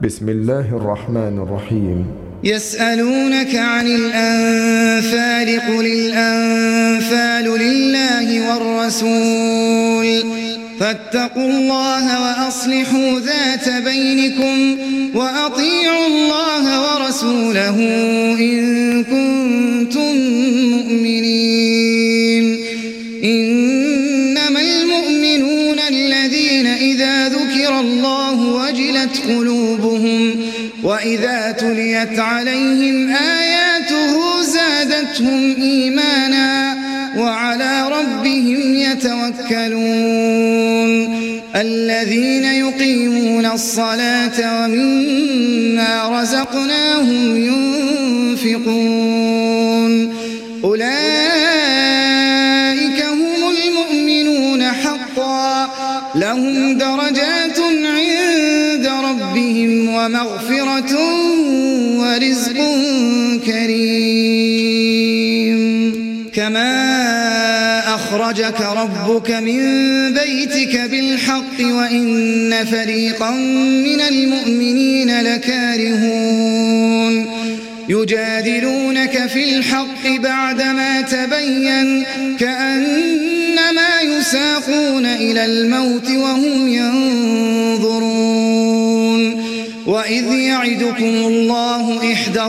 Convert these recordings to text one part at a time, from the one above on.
بسم الله الرحمن الرحيم. يسألونك عن الأنفال قل الأنفال لله والرسول فاتقوا الله وأصلحوا ذات بينكم وأطيعوا الله ورسوله إن كنتم مؤمنين. إنما المؤمنون الذين إذا ذكر الله وجلت قلوبهم وإذا تليت عليهم آياته زادتهم إيمانا وعلى ربهم يتوكلون. الذين يقيمون الصلاة ومما رزقناهم ينفقون أولئك هم المؤمنون حقا لهم درجات عند ربهم ومغفرة ورزق كريم. كما أخرجك ربك من بيتك بالحق وإن فريقا من المؤمنين لكارهون يجادلونك في الحق بعدما تبين كأنما يساقون إلى الموت وهم ينظرون. وإذ يعدكم الله إحدى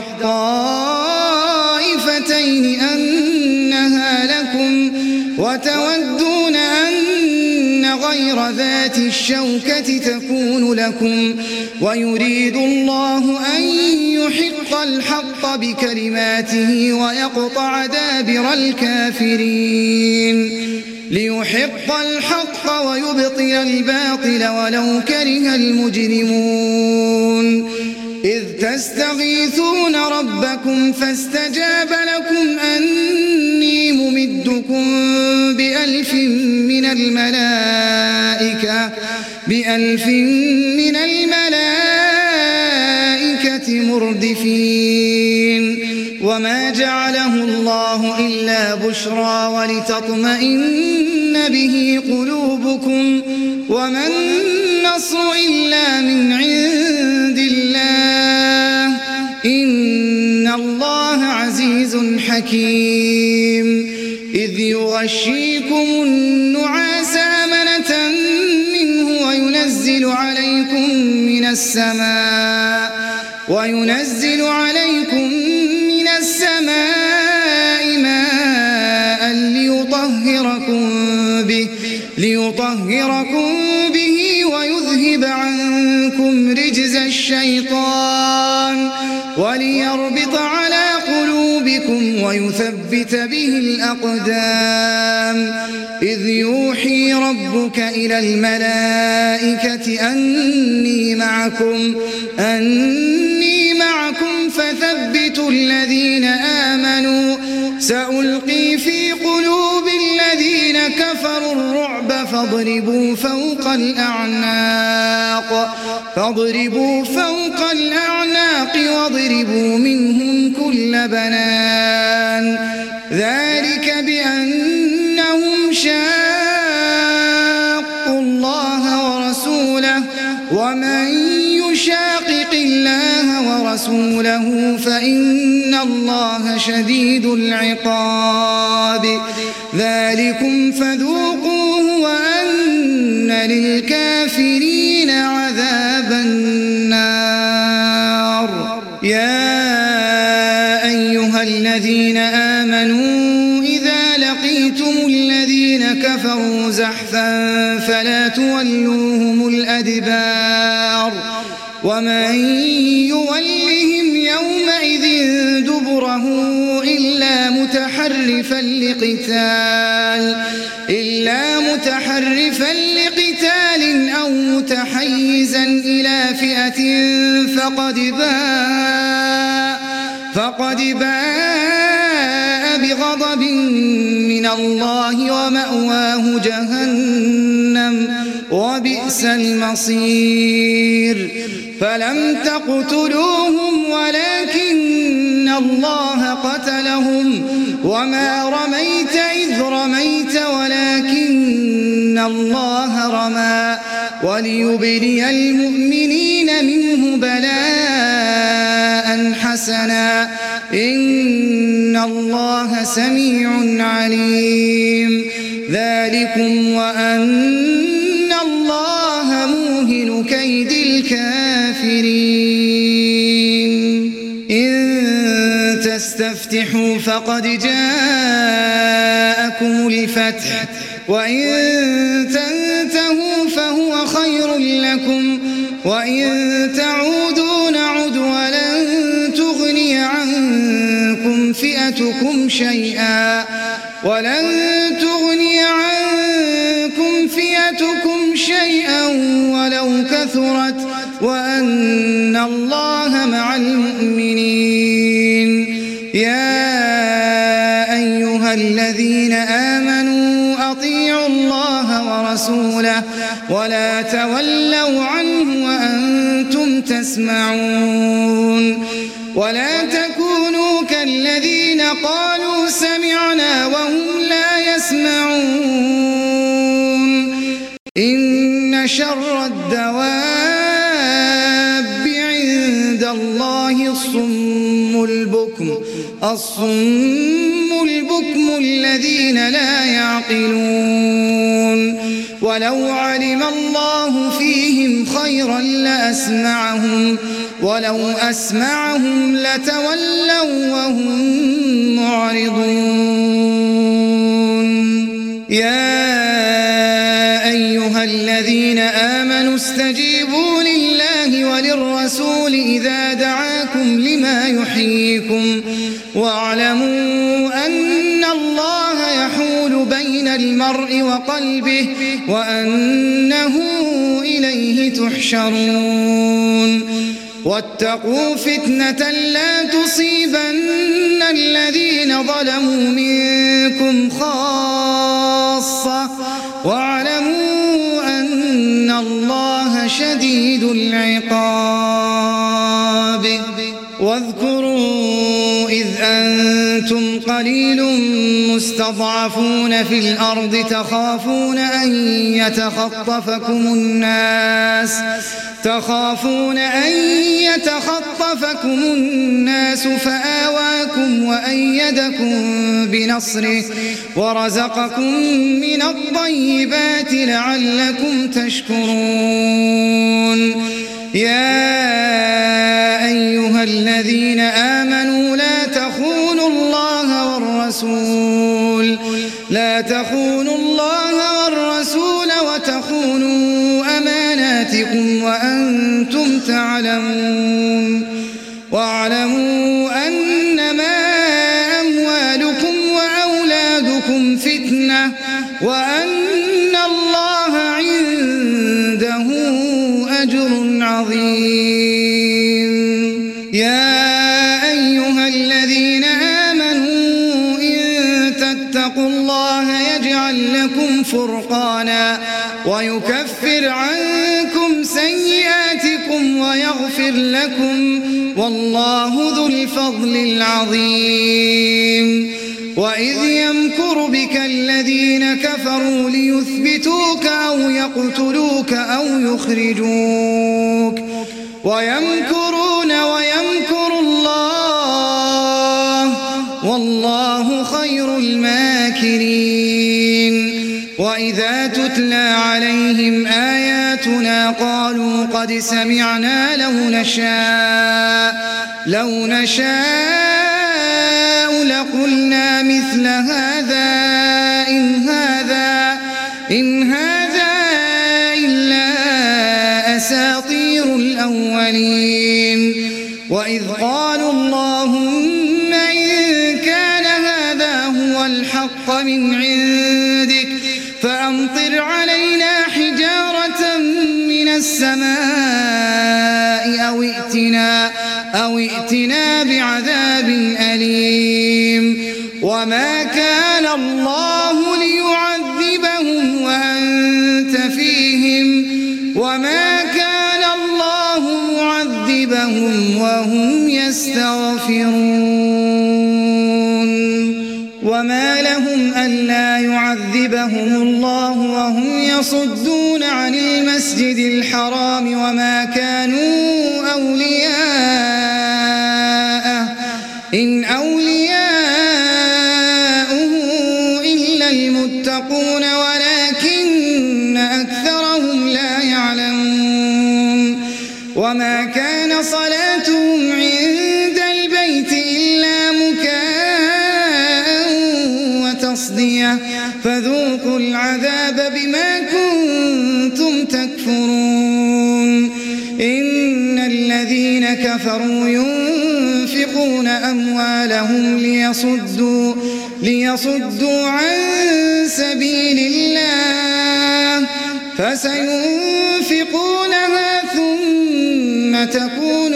الطائفتين أنها لكم وتودون أن غير ذات الشوكة تكون لكم ويريد الله أن يحق الحق بكلماته ويقطع دابر الكافرين ليحق الحق ويبطل الباطل ولو كره المجرمون. إذ تستغيثون ربكم فاستجاب لكم أني ممدكم بألف من الملائكة مردفين. وما جعله الله إلا بشرى ولتطمئن به قلوبكم وما النصر إلا من عند الله إن الله عزيز حكيم. إذ يغشيكم النعاس أمنة منه وينزل عليكم من السماء ماء ليطهركم به ويذهب عنكم رجز الشيطان وليربط على قلوبكم ويثبت به الأقدام. إذ يوحي ربك إلى الملائكة أني معكم فثبتوا الذين آمنوا سألقي في قلوب الذين كفروا الرعب فاضربوا فوق الأعناق واضربوا منهم كل بنان. ذلك بأنهم شاقوا الله ورسوله ومن يشاقق الله ورسوله فإن الله شديد العقاب. ذلكم فذوقوه وأن للكافرين عذاب النار. يا أيها الذين آمنوا إذا لقيتم الذين كفروا زحفا فلا تولوهم الأدبار ومن يولهم يومئذ دبره إلا متحرفا لقتال أو متحيزا إلى فئة فقد باء بغضب من الله ومأواه جهنم وبئس المصير. فلم تقتلوهم ولكن الله قتلهم وما رميت إذ رميت ولكن الله رمى وليبلي المؤمنين منه بلاء حسنا إن الله سميع عليم ذلكم وأن الله موهن كيد الكافرين إن تستفتحوا فقد جاءكم الفتح وإن تنتهوا فهو خير لكم وإن تعودوا نعد ولن تغني عنكم فئتكم شيئا ولو كثرت وأن الله مع المؤمنين يا أيها الذين آمنوا أطيعوا الله ورسوله ولا تولوا عنه وأنتم تسمعون ولا تكونوا كالذين قالوا سمعنا وهم لا يسمعون إن شر الدواب عند الله الصم البكم الذين لا يعقلون ولو علم الله فيهم خيرا لأسمعهم ولو أسمعهم لتولوا وهم معرضون يا أيها الذين آمنوا استجيبوا لله وللرسول إذا دعاكم لما يحييكم واعلموا أن الله يحول بين المرء وقلبه وأنه إليه تحشرون واتقوا فتنة لا تصيبن الذين ظلموا منكم خاصة واعلموا أن الله شديد العقاب واذكروا إذ أنتم قليل مستضعفون في الأرض تخافون أن يتخطفكم الناس فآواكم وأيدكم بنصره ورزقكم من الطيبات لعلكم تشكرون يا أيها الذين آمنوا لا تخونوا الله والرسول وتخونوا أماناتكم وأنتم تعلمون واعلموا أنما أموالكم وأولادكم فتنة وأن الله عنده أجر عظيم يا أيها الذين آمنوا إن تتقوا الله يجعل لكم فرقانا ويكفر عنكم سيئاتكم ويغفر لكم والله ذو الفضل العظيم وإذ يمكر بك الذين كفروا ليثبتوك أو يقتلوك أو يخرجوك ويمكرون ويمكر الله والله خير الماكرين وإذا تتلى عليهم آياتنا قالوا قد سمعنا لو نشاء لقلنا مثل هذا إن هذا إلا أساطير الأولين وإذ قالوا اللهم إن كان هذا هو الحق من عندك فأمطر علينا حجارة من السماء أو ائتنا بعذاب أليم وما كان الله ليعذبهم وأنت فيهم وما كان الله معذبهم وهم يستغفرون وما لهم ألا يعذبهم الله وهم ليصدون عن المسجد الحرام وما كانوا أولياءه إن أولياؤه إلا المتقون ولكن أكثرهم لا يعلمون وما كان صلاتهم عند البيت إلا مكاء وتصدية فذوقوا العذاب بما كنتم تكفرون إن الذين كفروا ينفقون أموالهم ليصدوا عن سبيل الله فسينفقونها ثم تكون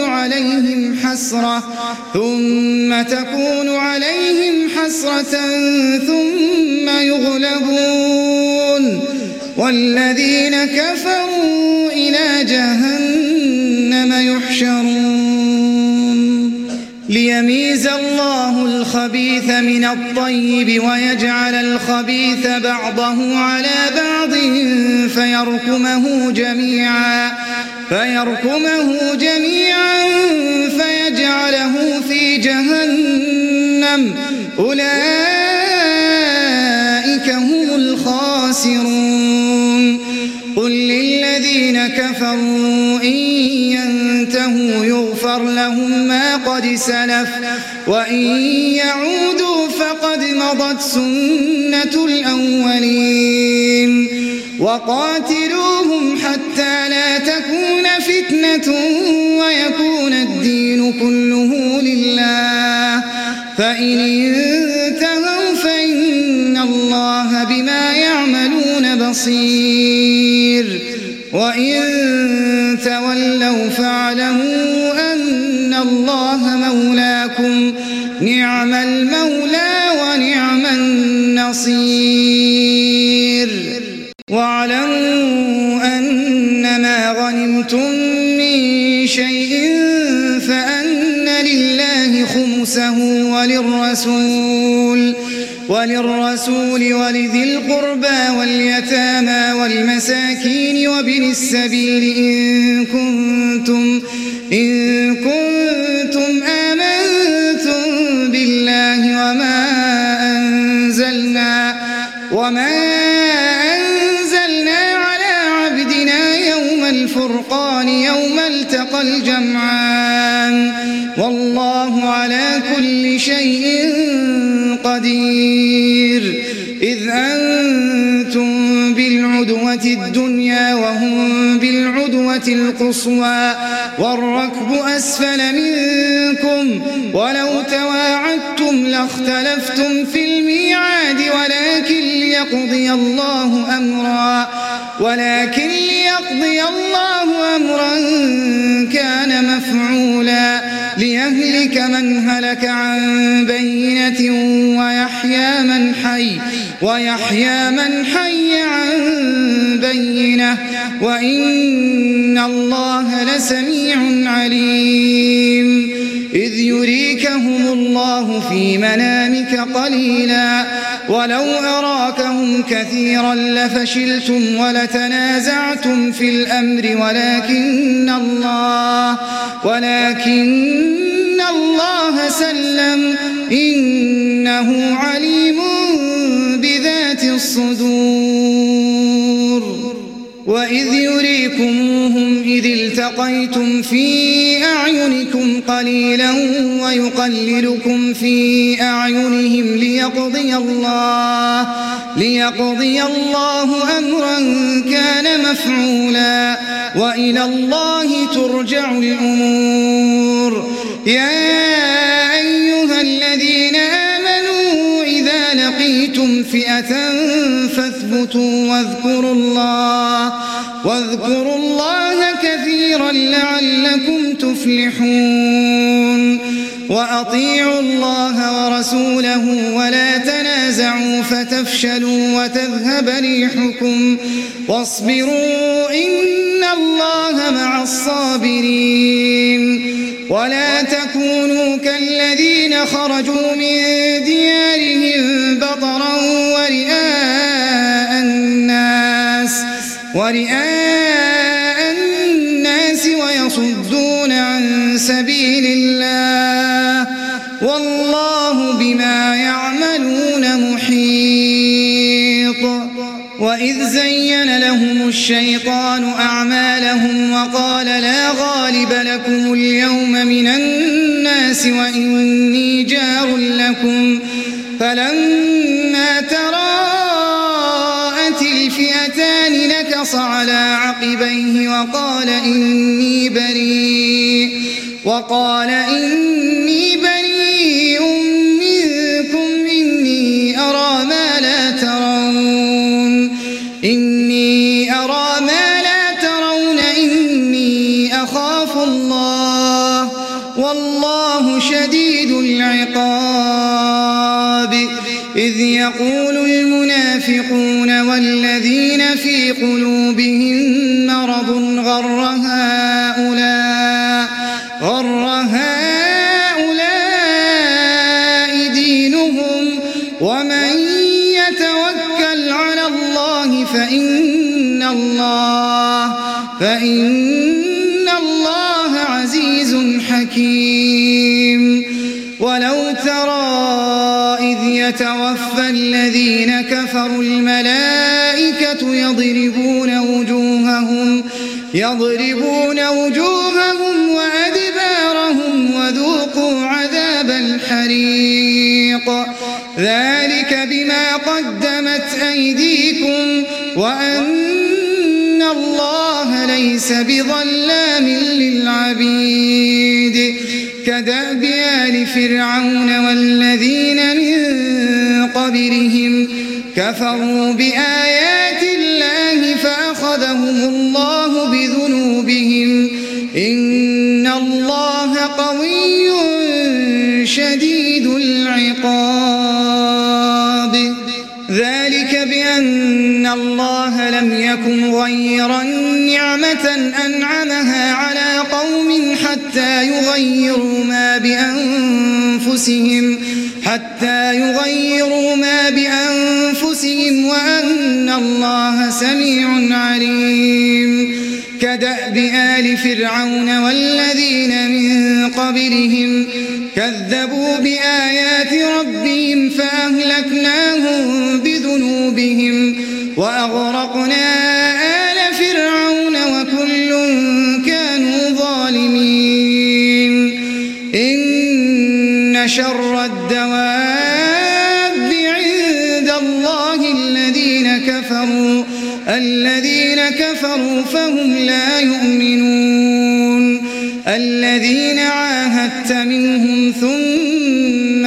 عليهم حسرة ثم يغلبون والذين كفروا إلى جهنم يحشرون ليميز الله الخبيث من الطيب ويجعل الخبيث بعضه على بعض فيركمه جميعا فيجعله في جهنم أولئك هم الخاسرون قل للذين كفروا إن ينتهوا يغفر لهم ما قد سلف وإن يعودوا فقد مضت سنة الأولين وقاتلوهم حتى لا تكون فتنة ويكون الدين كله لله فإن انتهوا فإن الله بما يعملون بصير وإن تولوا فاعلموا أن الله مولاكم نعم المولى ونعم النصير واعلموا أنما غنمتم من شيء فأن لله خمسه وللرسول ولذي القربى واليتامى والمساكين وابن السبيل إن كنتم آمنتم بالله وما أنزلنا على عبدنا يوم الفرقان يوم التقى الجمعان والله على كل شيء قدير إذ أنتم بالعدوة الدنيا وهم بالعدوة القصوى والركب أسفل منكم ولو تواعدتم لاختلفتم في الميعاد ولكن ليقضي الله أمرا كان مفعولا ليهلك من هلك عن بينة ويحيى من حي عن بينة وإن الله لسميع عليم إذ يريكهم الله في منامك قليلا ولو أراكهم كثيرا لفشلتم ولتنازعتم في الأمر ولكن الله سلم إنه عليم بذات الصدور وإذ يريكموهم إذ التقيتم في أعينكم قليلا ويقللكم في أعينهم ليقضي الله أمرا كان مفعولا وإلى الله ترجع الأمور يا أيها الذين آمنوا إذا لقيتم فئة فاثبتوا واذكروا الله كثيرا لعلكم تفلحون وأطيعوا الله ورسوله ولا تنازعوا فتفشلوا وتذهب ريحكم واصبروا إن الله مع الصابرين ولا تكونوا كالذين خرجوا من ديارهم بطرا ورئاء الناس ورئاء الناس ويصدون عن سبيل الله والله بما يعملون محيط. وإذ زين لهم الشيطان أعمالهم وقال لا غالب لكم اليوم من الناس وإني جار لكم فلما تراءت الفئتان نكص على عقبيه وقال إني بريء منكم إني أرى ما لا ترون إني أخاف الله والله شديد العقاب. إذ يقول المنافقون والذين في قلوبهم مرض غر هؤلاء دينهم ومن يتوكل على الله فإن الله عزيز حكيم. ولو ترى إذ يتوفى الذين كفروا الملائكة يضربون وجوههم وأدبارهم وذوقوا عذاب الحريق ذلك بما قدمت أيديكم وأن الله ليس بظلام للعبيد. كدأب آل فرعون والذين من قبلهم كفروا بآيات الله فأخذهم الله بذنوبهم إن الله قوي شديد العقاب. ذلك بأن الله لم يكن غيرا نعمة أنعمها على قوم حتى يغيروا ما بأنفسهم وأن الله سميع عليم. كدأب آل فرعون والذين من قبلهم كذبوا بآيات ربهم فأهلكناهم بذنوبهم وأغرقنا آل فرعون وكل كانوا ظالمين. إن شر الدواب عند الله الذين كفروا فهم لا يؤمنون. الذين عاهدت منهم ثم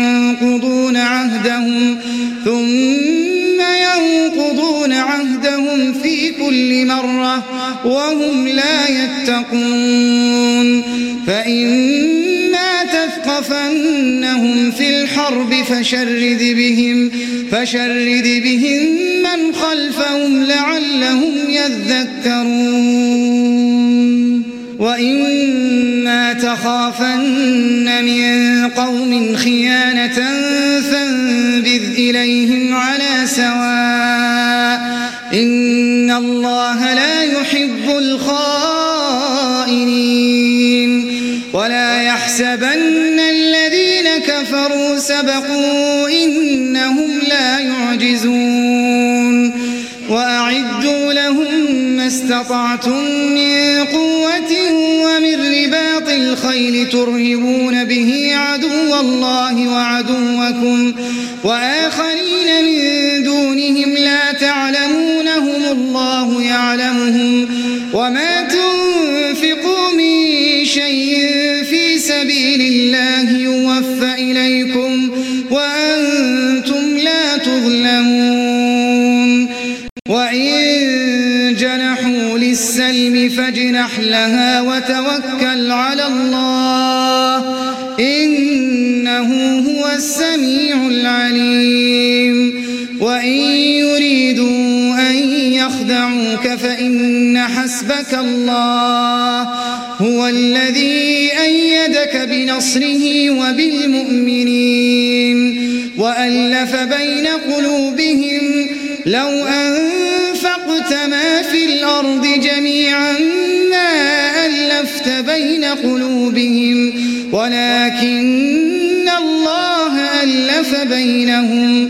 ينقضون عهدهم في كل مرة وهم لا يتقون. فإما تثقفنهم في الحرب فشرد بهم من خلفهم لعلهم يذكرون. وإما تخافن من قوم خيانة فانبذ إليهم على سواء إن الله لا يحب الخائنين. ولا يحسبن الذين كفروا سبقوا إنهم لا يعجزون. وأعدوا لهم ما استطعتم من قوة ومن رباط الخيل ترهبون به عدو الله وعدوكم وآخرين من دونهم لا تعلمونهم الله يعلمهم. وما تنفقوا من شيء في سبيل الله يوفى إليكم وأنتم لا تظلمون. وإن جنحوا للسلم فاجنح لها وتوكل على الله إنه هو السميع العليم. وإن يريدوا أن يخدعوك فإن حسبك الله هو الذي أيدك بنصره وبالمؤمنين وألف بين قلوبهم لو أنفقت أنفقت ما في الأرض جميعا ما ألفت بين قلوبهم ولكن الله ألف بينهم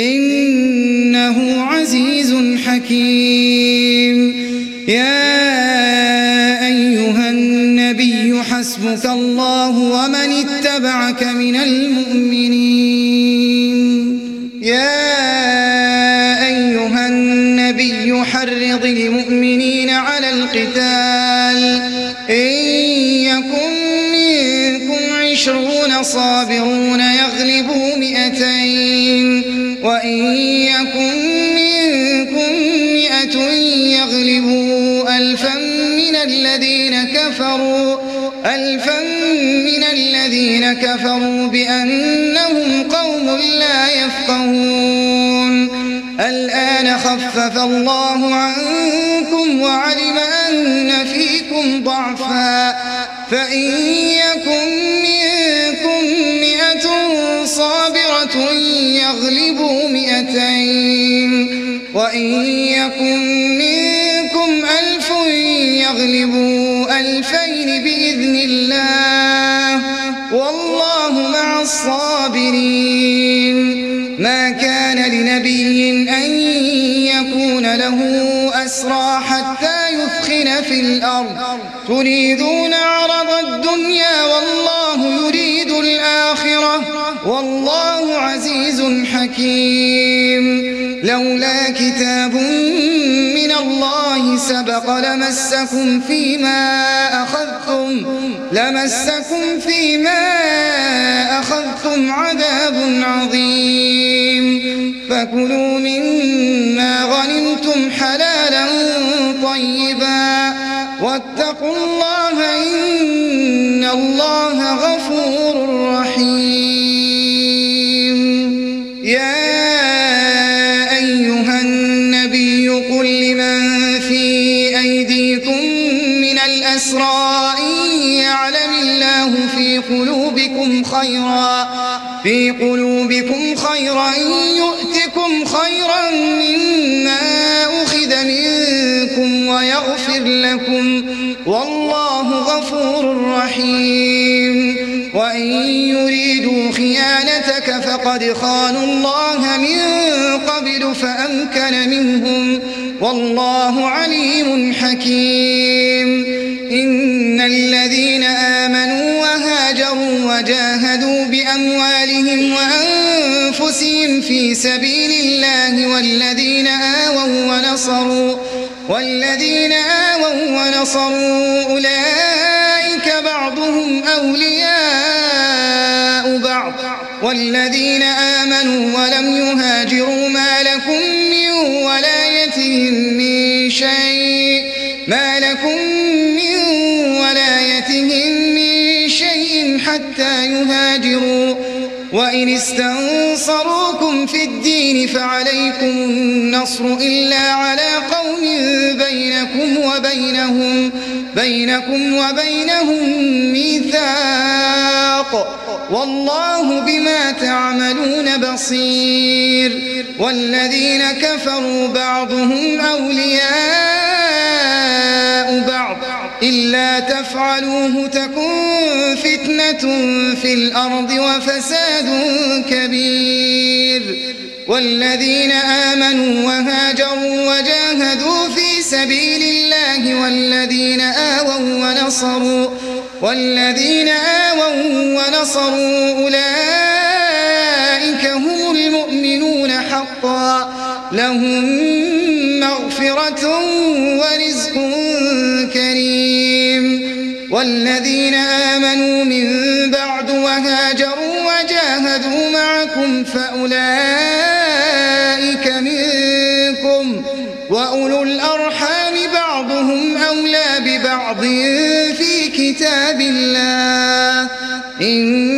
إنه عزيز حكيم. يا أيها النبي حسبك الله ومن اتبعك من المؤمنين. يا أيها النبي حرض المؤمنين على القتال إن يكن منكم 20 صابرون يغلبوا 200 وإن يكن منكم 100 يغلبوا 1000 من الذين كفروا بأنهم قوم لا يفقهون. الآن خفف الله عنكم وعلم أن فيكم ضعفا فإن يكن منكم 100 صابرة يغلبوا 200 وإن يكن منكم 1000 يغلبوا 2000 بإذن الله والله مع الصابرين. ما كان لنبي أن يكون له أسرى حتى يثخن في الأرض تريدون عرض الدنيا والله يريد الآخرة والله عزيز حكيم. لولا كتاب من الله سبق لمسكم فيما أخذتم عذاب عظيم. فكلوا مما غنمتم حلالا طيبا واتقوا الله إن الله غفور رحيم. يا أيها النبي قل لمن في أيديكم من الأسرى إن يعلم الله في قلوبكم خيرا يؤتكم خيرا مما أخذ منكم ويغفر لكم والله غفور رحيم. وإن يريدوا خيانتك فقد خانوا الله من قبل فأمكن منهم والله عليم حكيم. إن الذين آمنوا وهاجروا وجاهدوا بأموالهم وأنفسهم في سبيل الله والذين آووا ونصروا أولئك بعضهم أولياء بعض والذين آمنوا ولم يهاجروا ما لكم من ولايتهم من شيء حتى يهاجروا. وإن استنصروكم في الدين فعليكم النصر إلا على قوم بينكم وبينهم ميثاق والله بما تعملون بصير. والذين كفروا بعضهم أولياء بعض إلا تفعلوه تكن فتنة في الأرض وفساد كبير. والذين آمنوا وهاجروا وجاهدوا في سبيل الله والذين آووا ونصروا أولئك هم المؤمنون حقا لهم مغفرة ورزق كريم. والذين آمنوا من بعد وهاجروا وجاهدوا معكم فأولئك منكم وأولو الأرحام بعضهم أولى ببعض في كتاب الله